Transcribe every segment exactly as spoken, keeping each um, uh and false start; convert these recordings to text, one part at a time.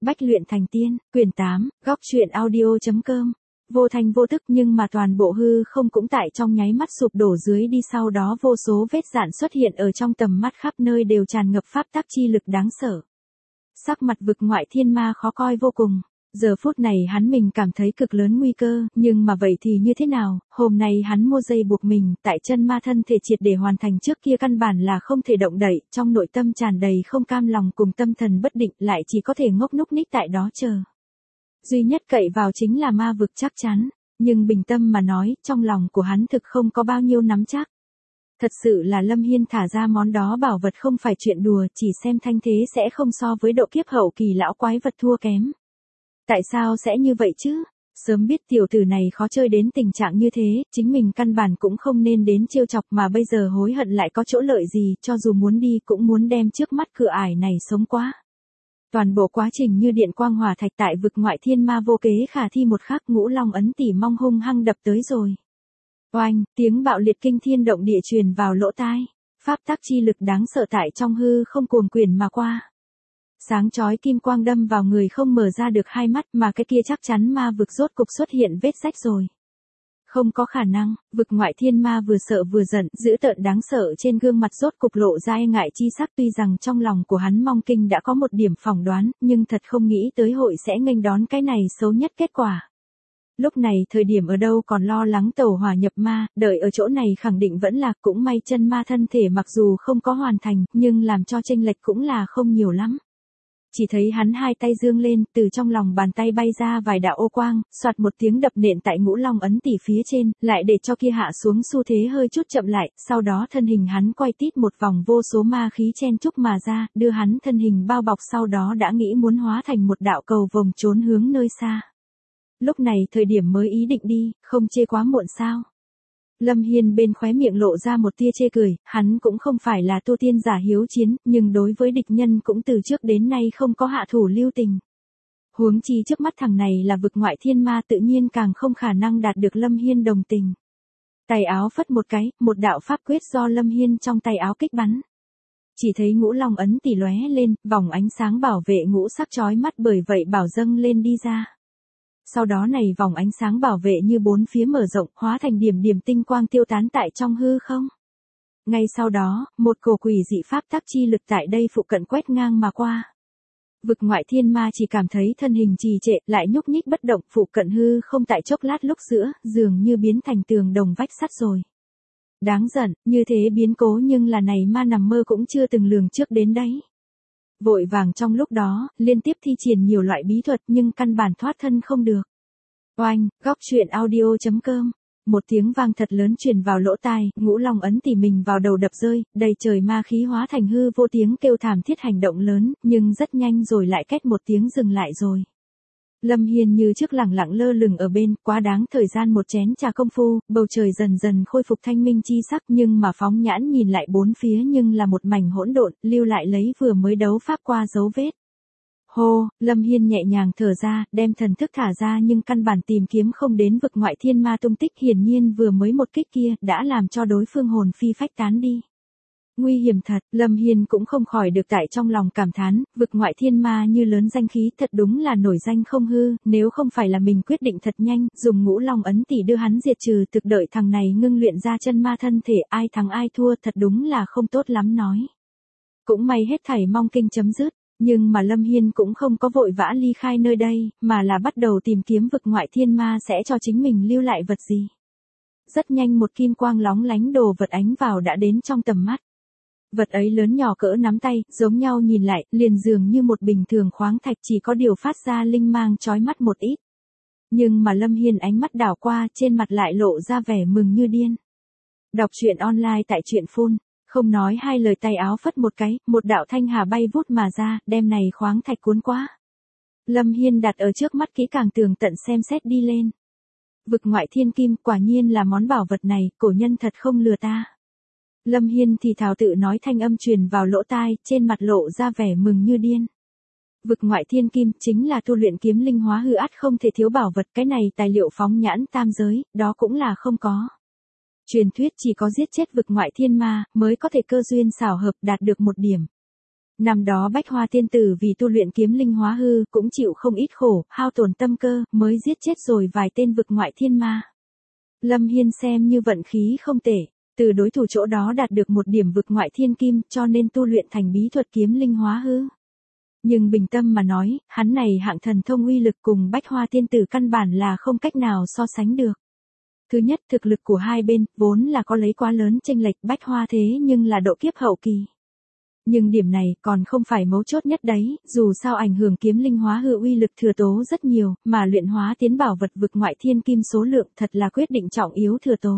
Bách luyện thành tiên, quyển tám, góc truyện audio.com. Vô thành vô tức nhưng mà toàn bộ hư không cũng tại trong nháy mắt sụp đổ dưới đi, sau đó vô số vết rạn xuất hiện ở trong tầm mắt, khắp nơi đều tràn ngập pháp tắc chi lực đáng sợ. Sắc mặt vực ngoại thiên ma khó coi vô cùng. Giờ phút này hắn mình cảm thấy cực lớn nguy cơ, nhưng mà vậy thì như thế nào, hôm nay hắn mua dây buộc mình, tại chân ma thân thể triệt để hoàn thành trước kia căn bản là không thể động đậy, trong nội tâm tràn đầy không cam lòng cùng tâm thần bất định, lại chỉ có thể ngốc núc ních tại đó chờ. Duy nhất cậy vào chính là ma vực chắc chắn, nhưng bình tâm mà nói, trong lòng của hắn thực không có bao nhiêu nắm chắc. Thật sự là Lâm Hiên thả ra món đó bảo vật không phải chuyện đùa, chỉ xem thanh thế sẽ không so với độ kiếp hậu kỳ lão quái vật thua kém. Tại sao sẽ như vậy chứ? Sớm biết tiểu tử này khó chơi đến tình trạng như thế, chính mình căn bản cũng không nên đến trêu chọc, mà bây giờ hối hận lại có chỗ lợi gì, cho dù muốn đi cũng muốn đem trước mắt cửa ải này sống quá. Toàn bộ quá trình như điện quang hỏa thạch, tại vực ngoại thiên ma vô kế khả thi một khắc, Ngũ Long ấn tỉ mong hung hăng đập tới rồi. Oanh, tiếng bạo liệt kinh thiên động địa truyền vào lỗ tai, pháp tắc chi lực đáng sợ tại trong hư không cuồng quyển mà qua. Sáng chói kim quang đâm vào người không mở ra được hai mắt, mà cái kia chắc chắn ma vực rốt cục xuất hiện vết rách rồi. Không có khả năng, vực ngoại thiên ma vừa sợ vừa giận, dữ tợn đáng sợ trên gương mặt rốt cục lộ ra e ngại chi sắc, tuy rằng trong lòng của hắn mong kinh đã có một điểm phỏng đoán, nhưng thật không nghĩ tới hội sẽ nghênh đón cái này xấu nhất kết quả. Lúc này thời điểm ở đâu còn lo lắng tẩu hỏa nhập ma, đợi ở chỗ này khẳng định vẫn là, cũng may chân ma thân thể mặc dù không có hoàn thành, nhưng làm cho chênh lệch cũng là không nhiều lắm. Chỉ thấy hắn hai tay dương lên, từ trong lòng bàn tay bay ra vài đạo ô quang, soạt một tiếng đập nện tại Ngũ Long ấn tỉ phía trên, lại để cho kia hạ xuống xu thế hơi chút chậm lại, sau đó thân hình hắn quay tít một vòng, vô số ma khí chen chúc mà ra, đưa hắn thân hình bao bọc, sau đó đã nghĩ muốn hóa thành một đạo cầu vồng trốn hướng nơi xa. Lúc này thời điểm mới ý định đi, không chê quá muộn sao? Lâm Hiên bên khóe miệng lộ ra một tia chê cười, hắn cũng không phải là tu tiên giả hiếu chiến, nhưng đối với địch nhân cũng từ trước đến nay không có hạ thủ lưu tình. Huống chi trước mắt thằng này là vực ngoại thiên ma, tự nhiên càng không khả năng đạt được Lâm Hiên đồng tình. Tay áo phất một cái, một đạo pháp quyết do Lâm Hiên trong tay áo kích bắn. Chỉ thấy Ngũ Long ấn tỉ lóe lên, vòng ánh sáng bảo vệ ngũ sắc chói mắt bởi vậy bảo dâng lên đi ra. Sau đó này vòng ánh sáng bảo vệ như bốn phía mở rộng, hóa thành điểm điểm tinh quang tiêu tán tại trong hư không. Ngay sau đó, một cổ quỷ dị pháp tắc chi lực tại đây phụ cận quét ngang mà qua. Vực ngoại thiên ma chỉ cảm thấy thân hình trì trệ, lại nhúc nhích bất động, phụ cận hư không tại chốc lát lúc giữa, dường như biến thành tường đồng vách sắt rồi. Đáng giận, như thế biến cố nhưng là này ma nằm mơ cũng chưa từng lường trước đến đấy. Vội vàng trong lúc đó, liên tiếp thi triển nhiều loại bí thuật nhưng căn bản thoát thân không được. Oanh, góc truyện audio.com. Một tiếng vang thật lớn truyền vào lỗ tai, Ngũ Long ấn tỉ mình vào đầu đập rơi, đầy trời ma khí hóa thành hư vô, tiếng kêu thảm thiết hành động lớn, nhưng rất nhanh rồi lại két một tiếng dừng lại rồi. Lâm Hiên như trước lẳng lặng lơ lửng ở bên, quá đáng, thời gian một chén trà công phu, bầu trời dần dần khôi phục thanh minh chi sắc, nhưng mà phóng nhãn nhìn lại bốn phía nhưng là một mảnh hỗn độn, lưu lại lấy vừa mới đấu pháp qua dấu vết. Hô, Lâm Hiên nhẹ nhàng thở ra, đem thần thức thả ra nhưng căn bản tìm kiếm không đến vực ngoại thiên ma tung tích, hiển nhiên vừa mới một kích kia đã làm cho đối phương hồn phi phách tán đi. Nguy hiểm thật, Lâm Hiên cũng không khỏi được tại trong lòng cảm thán, vực ngoại thiên ma như lớn danh khí, thật đúng là nổi danh không hư, nếu không phải là mình quyết định thật nhanh, dùng Ngũ Long ấn tỉ đưa hắn diệt trừ, thực đợi thằng này ngưng luyện ra chân ma thân thể, ai thắng ai thua thật đúng là không tốt lắm nói. Cũng may hết thảy mong kinh chấm dứt, nhưng mà Lâm Hiên cũng không có vội vã ly khai nơi đây, mà là bắt đầu tìm kiếm vực ngoại thiên ma sẽ cho chính mình lưu lại vật gì. Rất nhanh một kim quang lóng lánh đồ vật ánh vào đã đến trong tầm mắt. Vật ấy lớn nhỏ cỡ nắm tay, giống nhau nhìn lại, liền dường như một bình thường khoáng thạch, chỉ có điều phát ra linh mang chói mắt một ít. Nhưng mà Lâm Hiên ánh mắt đảo qua, trên mặt lại lộ ra vẻ mừng như điên. Đọc truyện online tại truyện phun, không nói hai lời tay áo phất một cái, một đạo thanh hà bay vút mà ra, đem này khoáng thạch cuốn quá. Lâm Hiên đặt ở trước mắt kỹ càng tường tận xem xét đi lên. Vực ngoại thiên kim, quả nhiên là món bảo vật này, cổ nhân thật không lừa ta. Lâm Hiên thì thào tự nói, thanh âm truyền vào lỗ tai, trên mặt lộ ra vẻ mừng như điên. Vực ngoại thiên kim chính là tu luyện kiếm linh hóa hư át không thể thiếu bảo vật, cái này tài liệu phóng nhãn tam giới, đó cũng là không có. Truyền thuyết chỉ có giết chết vực ngoại thiên ma mới có thể cơ duyên xảo hợp đạt được một điểm. Năm đó Bách Hoa Tiên Tử vì tu luyện kiếm linh hóa hư cũng chịu không ít khổ, hao tổn tâm cơ, mới giết chết rồi vài tên vực ngoại thiên ma. Lâm Hiên xem như vận khí không tệ, từ đối thủ chỗ đó đạt được một điểm vực ngoại thiên kim cho nên tu luyện thành bí thuật kiếm linh hóa hư. Nhưng bình tâm mà nói, hắn này hạng thần thông uy lực cùng Bách Hoa Tiên Tử căn bản là không cách nào so sánh được. Thứ nhất, thực lực của hai bên, vốn là có lấy quá lớn chênh lệch, Bách Hoa thế nhưng là độ kiếp hậu kỳ. Nhưng điểm này còn không phải mấu chốt nhất đấy, dù sao ảnh hưởng kiếm linh hóa hư uy lực thừa tố rất nhiều, mà luyện hóa tiến bảo vật vực ngoại thiên kim số lượng thật là quyết định trọng yếu thừa tố.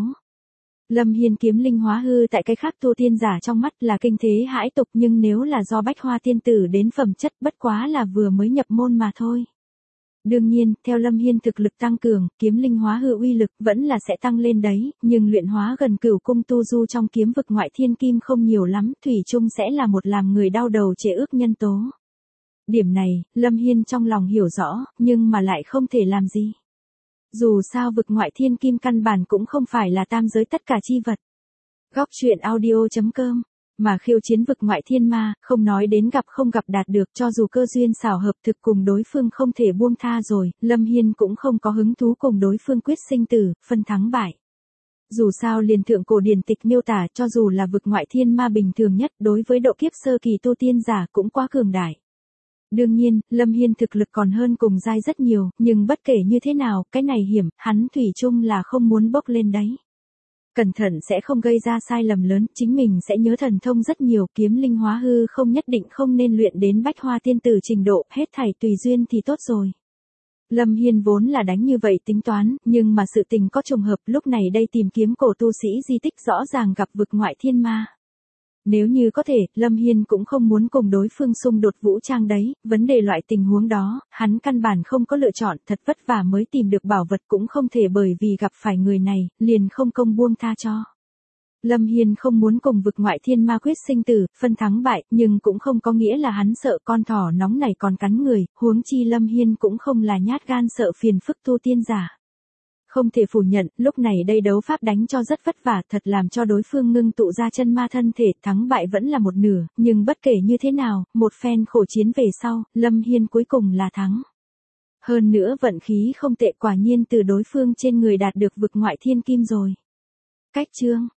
Lâm Hiên kiếm linh hóa hư tại cái khác tu tiên giả trong mắt là kinh thế hãi tục, nhưng nếu là do Bách Hoa Tiên Tử đến phẩm chất bất quá là vừa mới nhập môn mà thôi. Đương nhiên, theo Lâm Hiên thực lực tăng cường, kiếm linh hóa hư uy lực vẫn là sẽ tăng lên đấy, nhưng luyện hóa gần cửu cung tu du trong kiếm vực ngoại thiên kim không nhiều lắm, thủy chung sẽ là một làm người đau đầu chế ước nhân tố. Điểm này, Lâm Hiên trong lòng hiểu rõ, nhưng mà lại không thể làm gì. Dù sao vực ngoại thiên kim căn bản cũng không phải là tam giới tất cả chi vật. Góc truyện audio chấm com Mà khiêu chiến vực ngoại thiên ma, không nói đến gặp không gặp đạt được, cho dù cơ duyên xảo hợp thực cùng đối phương không thể buông tha rồi, Lâm Hiên cũng không có hứng thú cùng đối phương quyết sinh tử, phân thắng bại. Dù sao liền thượng cổ điển tịch miêu tả cho dù là vực ngoại thiên ma bình thường nhất đối với độ kiếp sơ kỳ tu tiên giả cũng quá cường đại. Đương nhiên, Lâm Hiên thực lực còn hơn cùng giai rất nhiều, nhưng bất kể như thế nào, cái này hiểm, hắn thủy chung là không muốn bốc lên đấy. Cẩn thận sẽ không gây ra sai lầm lớn, chính mình sẽ nhớ thần thông rất nhiều, kiếm linh hóa hư không nhất định không nên luyện đến Bách Hoa Tiên Tử trình độ, hết thảy tùy duyên thì tốt rồi. Lâm Hiên vốn là đánh như vậy tính toán, nhưng mà sự tình có trùng hợp, lúc này đây tìm kiếm cổ tu sĩ di tích rõ ràng gặp vực ngoại thiên ma. Nếu như có thể, Lâm Hiên cũng không muốn cùng đối phương xung đột vũ trang đấy, vấn đề loại tình huống đó, hắn căn bản không có lựa chọn, thật vất vả mới tìm được bảo vật cũng không thể bởi vì gặp phải người này, liền không công buông tha cho. Lâm Hiên không muốn cùng vực ngoại thiên ma quyết sinh tử, phân thắng bại, nhưng cũng không có nghĩa là hắn sợ con thỏ nóng này còn cắn người, huống chi Lâm Hiên cũng không là nhát gan sợ phiền phức tu tiên giả. Không thể phủ nhận, lúc này đây đấu pháp đánh cho rất vất vả, thật làm cho đối phương ngưng tụ ra chân ma thân thể, thắng bại vẫn là một nửa, nhưng bất kể như thế nào, một phen khổ chiến về sau, Lâm Hiên cuối cùng là thắng. Hơn nữa vận khí không tệ, quả nhiên từ đối phương trên người đạt được vực ngoại thiên kim rồi. Cách chương